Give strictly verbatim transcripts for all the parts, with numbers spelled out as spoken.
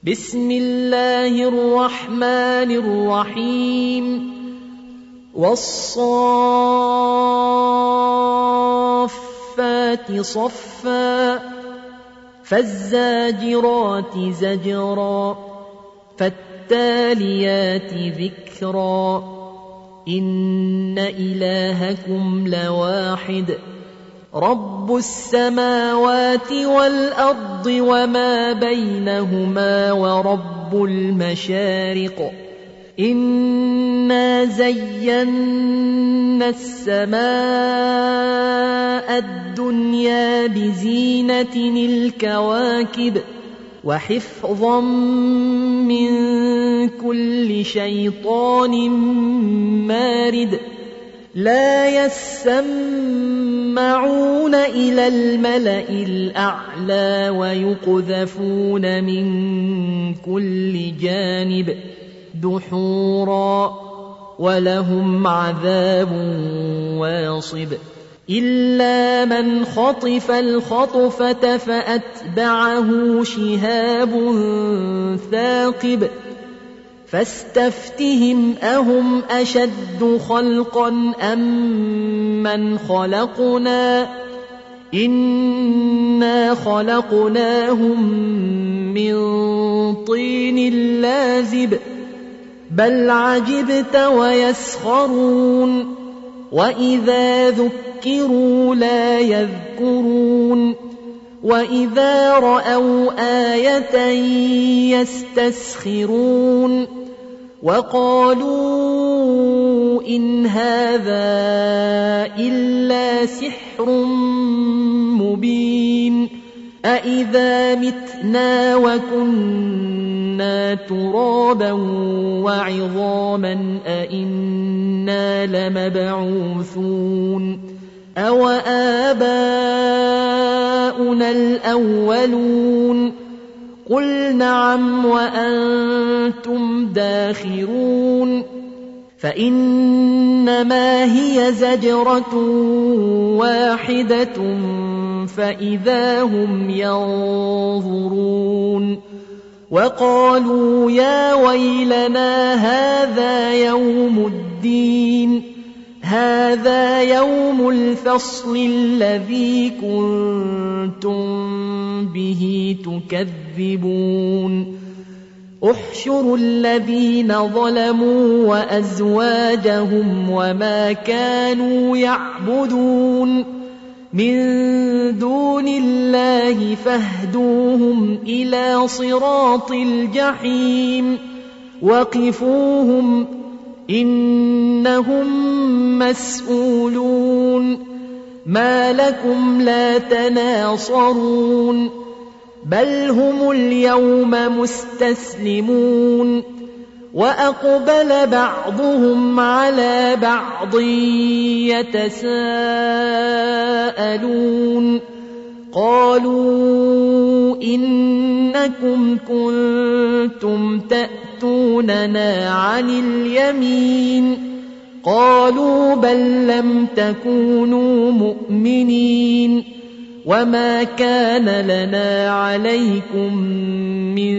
بسم الله الرحمن الرحيم والصافات صفا فالزاجرات زجرا فالتاليات ذكرا إن إلهكم لواحد رب السماوات والأرض وما بينهما ورب المشارق إنا زينا السماء الدنيا بزينة الكواكب وحفظا من كل شيطان مارد لا يسمعون إلى الملأ الأعلى ويقذفون من كل جانب دحورا ولهم عذاب واصب إلا من خطف الخطفة فأتبعه شهاب ثاقب فاستفتهم أهم أشد خلقا أم من خلقنا إنا خلقناهم من طين لازب بل عجبت ويسخرون وإذا ذكروا لا يذكرون وإذا رأوا آية يستسخرون وقالوا إن هذا إلا سحر مبين أإذا متنا وكنا ترابا وعظاما أإنا لمبعوثون أو آباؤنا الأولون قل نعم وأنتم داخرون فإنما هي زجرة واحدة فإذا هم ينظرون وقالوا يا ويلنا هذا يوم الدين هذا يوم الفصل الذي كنتم به تكذبون احشروا الذين ظلموا وأزواجهم وما كانوا يعبدون من دون الله فاهدوهم إلى صراط الجحيم وقفوهم إنهم مسؤولون ما لكم لا تناصرون بل هم اليوم مستسلمون وأقبل بعضهم على بعض يتساءلون قالوا إنكم كنتم تأتوننا عن اليمين قالوا بل لم تكونوا مؤمنين وما كان لنا عليكم من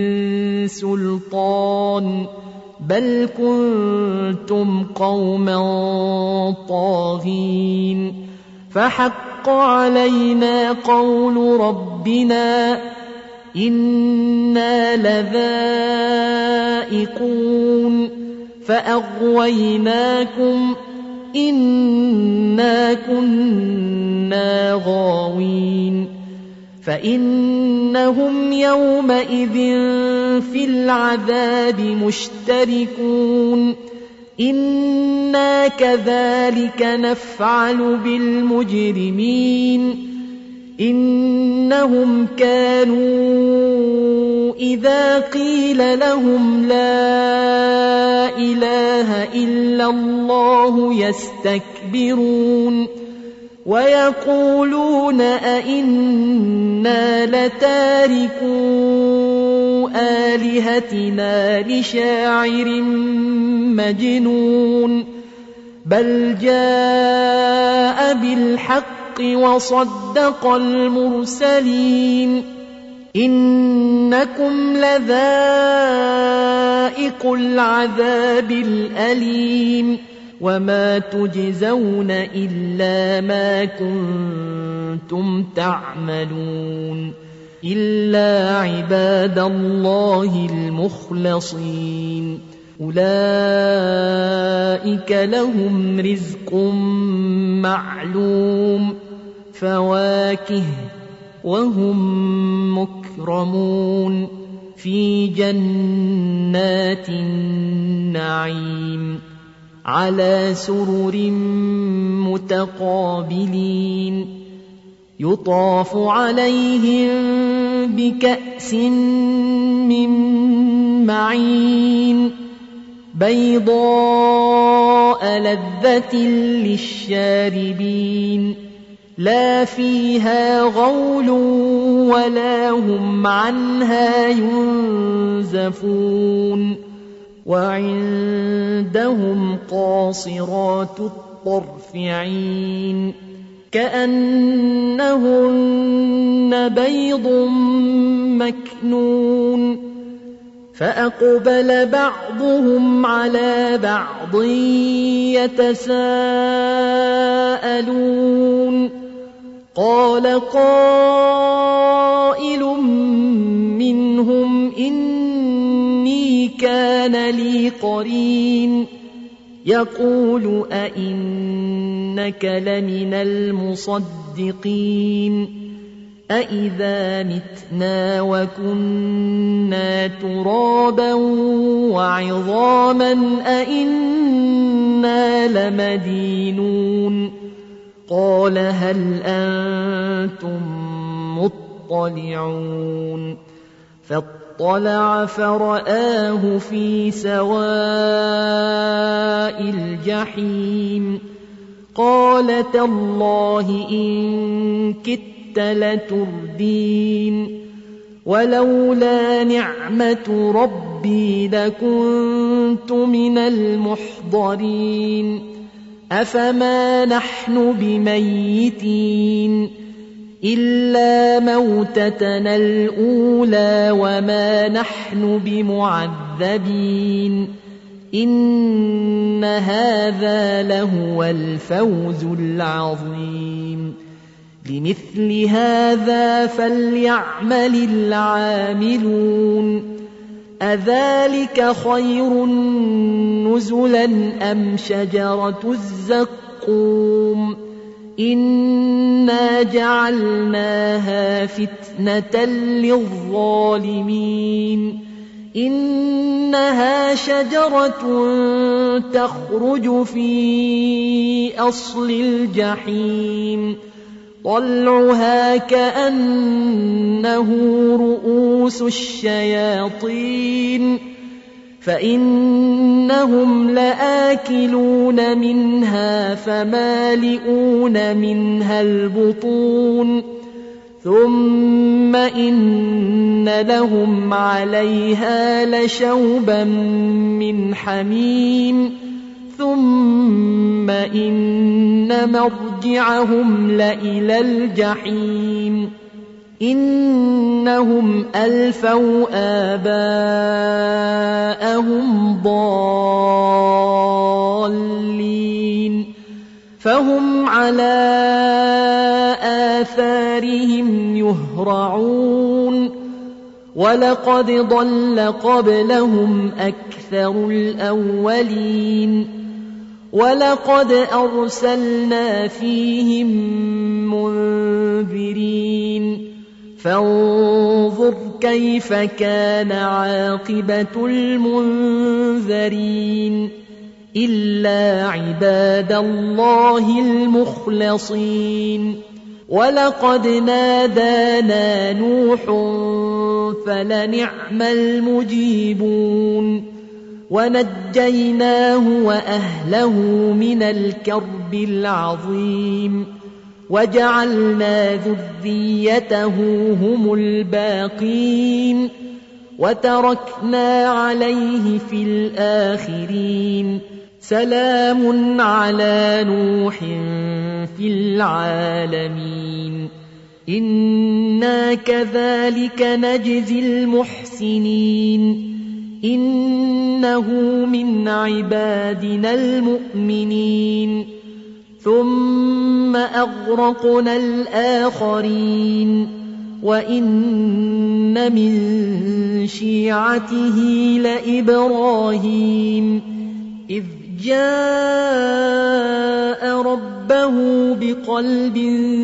سلطان بل كنتم قوما طاغين فحق علينا قول ربنا إنا لذائقون فأغويناكم إنا كنا غاوين فإنهم يومئذ في العذاب مشتركون إنا كذلك نفعل بالمجرمين إنهم كانوا إذا قيل لهم لا إله إلا الله يستكبرون ويقولون أئنا لتاركو آلهتنا لشاعر مجنون بل جاء بالحق وصدق المرسلين إنكم لذائق العذاب الأليم وما تجزون إلا ما كنتم تعملون إلا عباد الله المخلصين أولئك لهم رزق معلوم فواكه وهم مكرمون في جنات النعيم على سرر متقابلين يطاف عليهم بكأس من معين بيضاء لذة للشاربين لا فيها غول ولا هم عنها ينزفون وعندهم قاصرات الطرف عين كأنهن بيض مكنون فأقبل بعضهم على بعض يتساءلون قال قائل منهم إني كان لي قرين يقول أئنك لمن المصدقين أئذا متنا وكنا ترابا وعظاما أئنا لمدينون قال هل أنتم مطلعون فاطلع فرآه في سواء الجحيم قال تالله إن كدت لتردين ولولا نعمة ربي لكنت من المحضرين أفما نحن بميتين إلا موتتنا الأولى وما نحن بمعذبين إن هذا لهو الفوز العظيم لمثل هذا فليعمل العاملون أذلك خير نزلا أم شجرة الزقوم إنا جعلناها فتنة للظالمين إنها شجرة تخرج في أصل الجحيم طلعها كأنه رؤوس الشياطين فإنهم لآكلون منها فمالئون منها البطون ثم إن لهم عليها لشوبا من حميم ثم إن مرجعهم لإلى الجحيم إنهم ألفوا آباءهم ضالين فهم على آثارهم يهرعون ولقد ضل قبلهم أكثر الأولين ولقد أرسلنا فيهم منذرين فانظر كيف كان عاقبة المنذرين إلا عباد الله المخلصين ولقد نادانا نوح فلنعم المجيبون ونجيناه وأهله من الكرب العظيم وجعلنا ذريته هم الباقين وتركنا عليه في الآخرين سلام على نوح في العالمين إنا كذلك نجزي المحسنين إنه من عبادنا المؤمنين ثم أغرقنا الآخرين وإن من شيعته لإبراهيم إذ جاء ربه بقلب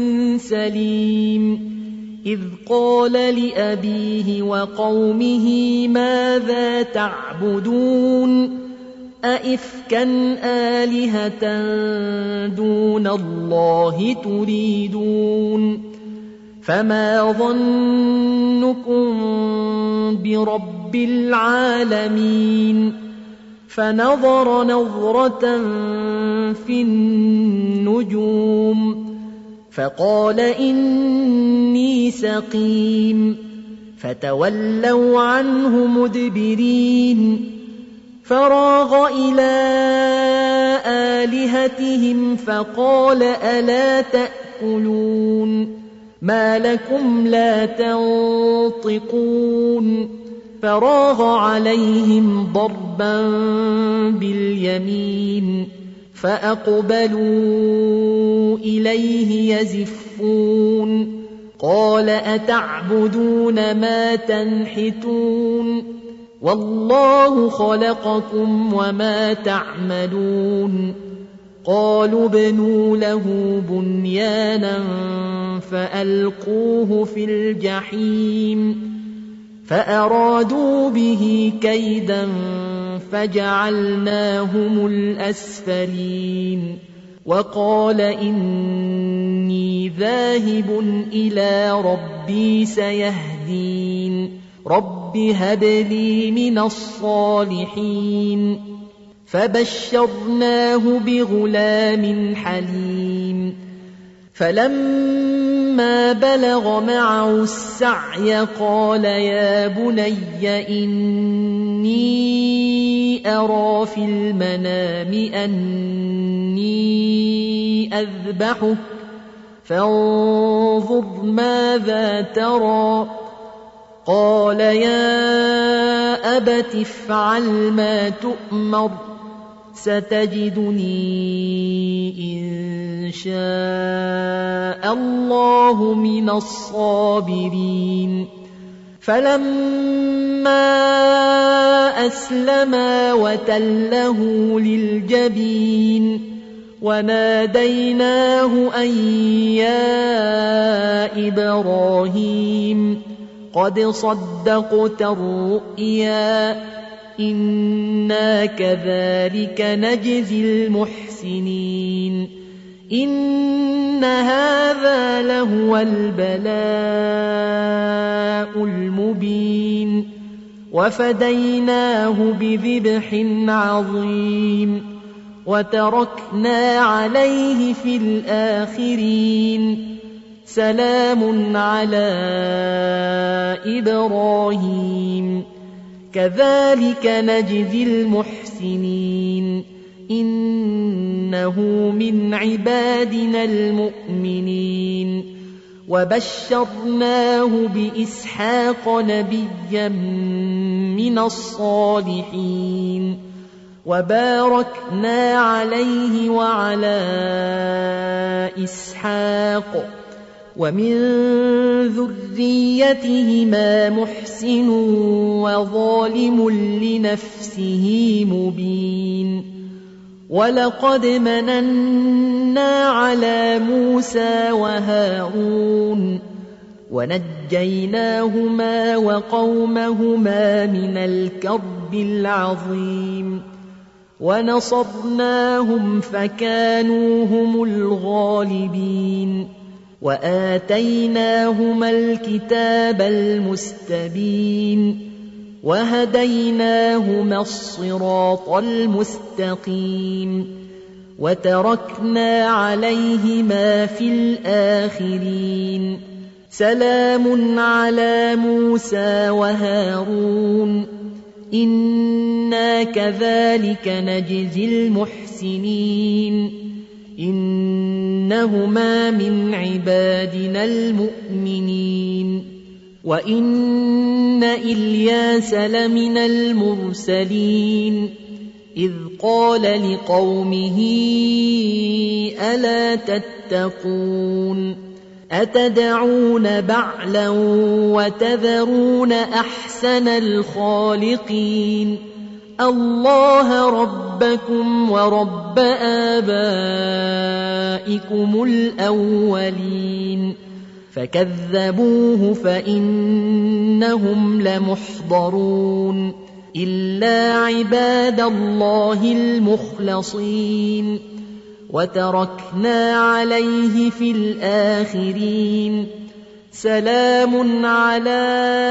سليم إذ قال لأبيه وقومه ماذا تعبدون أئفكا آلهة دون الله تريدون فما ظنكم برب العالمين فنظر نظرة في النجوم فقال إني سقيم فتولوا عنه مدبرين فراغ إلى آلهتهم فقال ألا تأكلون ما لكم لا تنطقون فراغ عليهم ضربا باليمين فأقبلوا إليه يزفون قال أتعبدون ما تنحتون والله خلقكم وما تعملون قالوا ابنوا له بنيانا فألقوه في الجحيم فأرادوا به كيدا فجعلناهم الأسفلين وقال إني ذاهب إلى ربي سيهدين رب هب لي من الصالحين فبشرناه بغلام حليم فلما بلغ معه السعي قال يا بني إني أرى في المنام أني أذبحك فانظر ماذا ترى قال يا أبت افعل ما تؤمر ستجدني إن شاء الله من الصابرين فلما أسلما وتله للجبين وناديناه أن يا إبراهيم قد صدقت الرؤيا إنا كذلك نجزي المحسنين إن هذا لهو البلاء المبين وفديناه بذبح عظيم وتركنا عليه في الآخرين سلام على إبراهيم كذلك نجزي المحسنين إنه من عبادنا المؤمنين وبشرناه بإسحاق نبيا من الصالحين وباركنا عليه وعلى إسحاق ومن ذريتهما محسن وظالم لنفسه مبين ولقد مننا على موسى وهارون ونجيناهما وقومهما من الكرب العظيم ونصرناهم فكانوا هم الغالبين وآتيناهما الكتاب المستبين وهديناهما الصراط المستقيم وتركنا عليهما في الآخرين سلام على موسى وهارون إنا كذلك نجزي المحسنين إن إنهما من عبادنا المؤمنين وإن إلياس لمن المرسلين إذ قال لقومه ألا تتقون أتدعون بعلا وتذرون أحسن الخالقين الله ربكم ورب آبائكم الأولين فكذبوه فإنهم لمحضرون إلا عباد الله المخلصين وتركنا عليه في الآخرين سلام على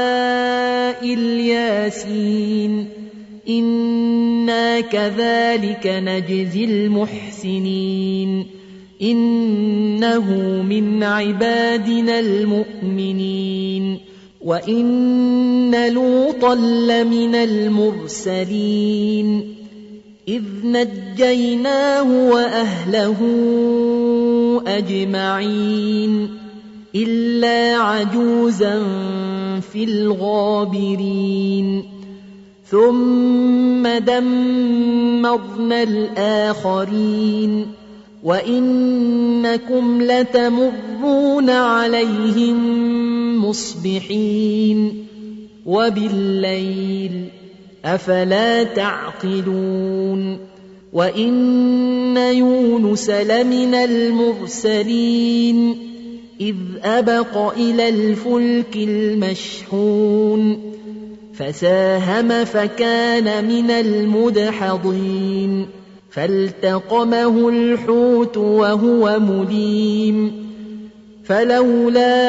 الياسين إنا كذلك نجزي المحسنين إنه من عبادنا المؤمنين وإن لوطا لمن المرسلين إذ نجيناه وأهله أجمعين إلا عجوزا في الغابرين ثم دمرنا الآخرين وإنكم لتمرون عليهم مصبحين وبالليل أفلا تعقلون وإن يونس لمن المرسلين إذ أبق إلى الفلك المشحون فساهم فكان من المدحضين فالتقمه الحوت وهو مليم فلولا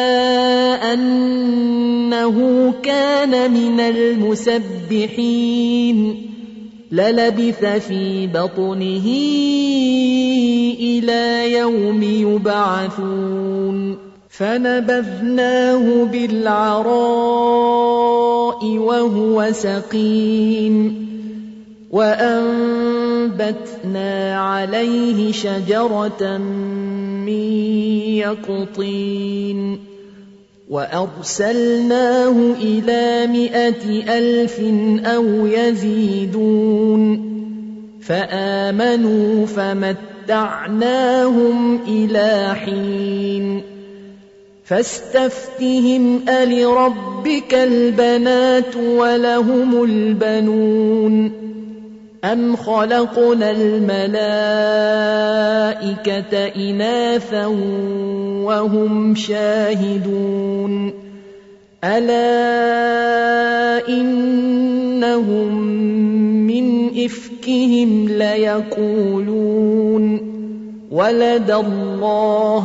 أنه كان من المسبحين للبث في بطنه إلى يوم يبعثون فنبذناه بالعراء وهو سقيم وأنبتنا عليه شجرة من يقطين وأرسلناه إلى مائة ألف أو يزيدون فآمنوا فمتعناهم إلى حين فاستفتهم ألربك البنات ولهم البنون أم خلقنا الملائكة إناثا وهم شاهدون ألا إنهم من إفكهم ليقولون ولد الله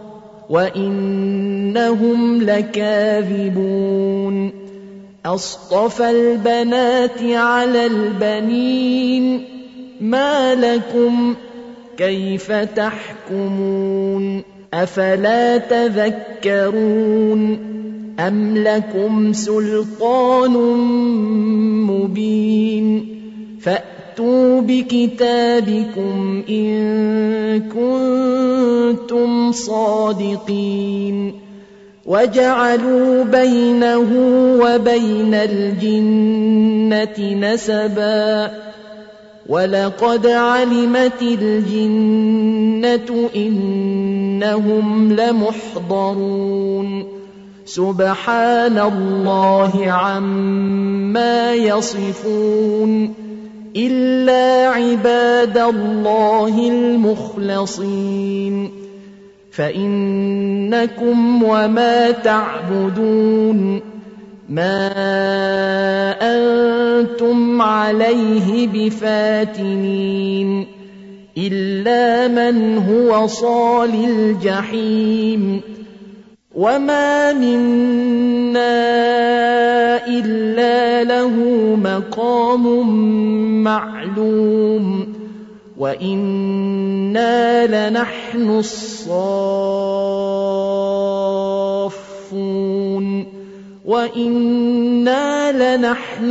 وإنهم لكاذبون أصطفى البنات على البنين ما لكم كيف تحكمون أفلا تذكرون أم لكم سلطان مبين فأتوا بكتابكم إن كنتم صادقين وجعلوا بينه وبين الجنة نسبا ولقد علمت الجنة إنهم لمحضرون سبحان الله عما يصفون إلا عباد الله المخلصين فإنكم وما تعبدون ما أنتم عليه بفاتنين إلا من هو صال الجحيم وما منا إلا له مقام معلوم وإنا لنحن الصافون وإنا لنحن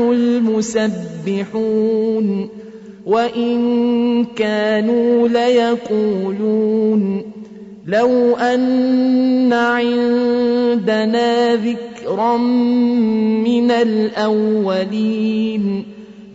المسبحون وإن كانوا ليقولون لو أن عندنا ذكرا من الأولين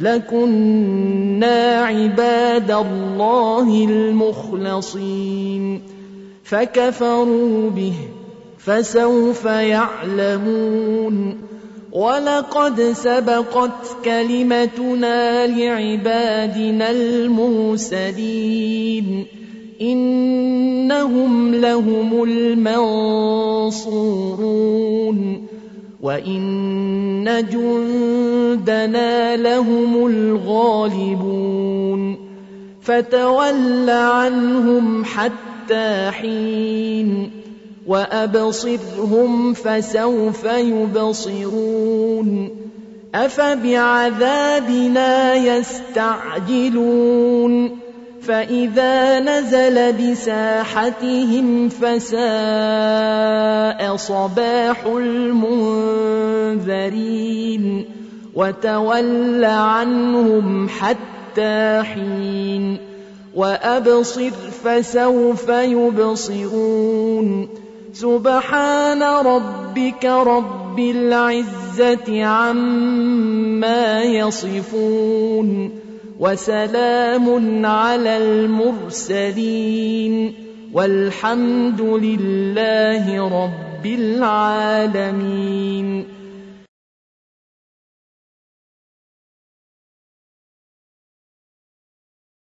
لكنا عباد الله المخلصين فكفروا به فسوف يعلمون ولقد سبقت كلمتنا لعبادنا المرسلين إنهم لهم المنصورون وإن جندنا لهم الغالبون فتول عنهم حتى حين وأبصرهم فسوف يبصرون أفبعذابنا يستعجلون فإذا نزل بساحتهم فساء صباح المنذرين وتول عنهم حتى حين وأبصر فسوف يبصرون سبحان ربك رب العزة عما يصفون وسلام على المرسلين والحمد لله رب العالمين.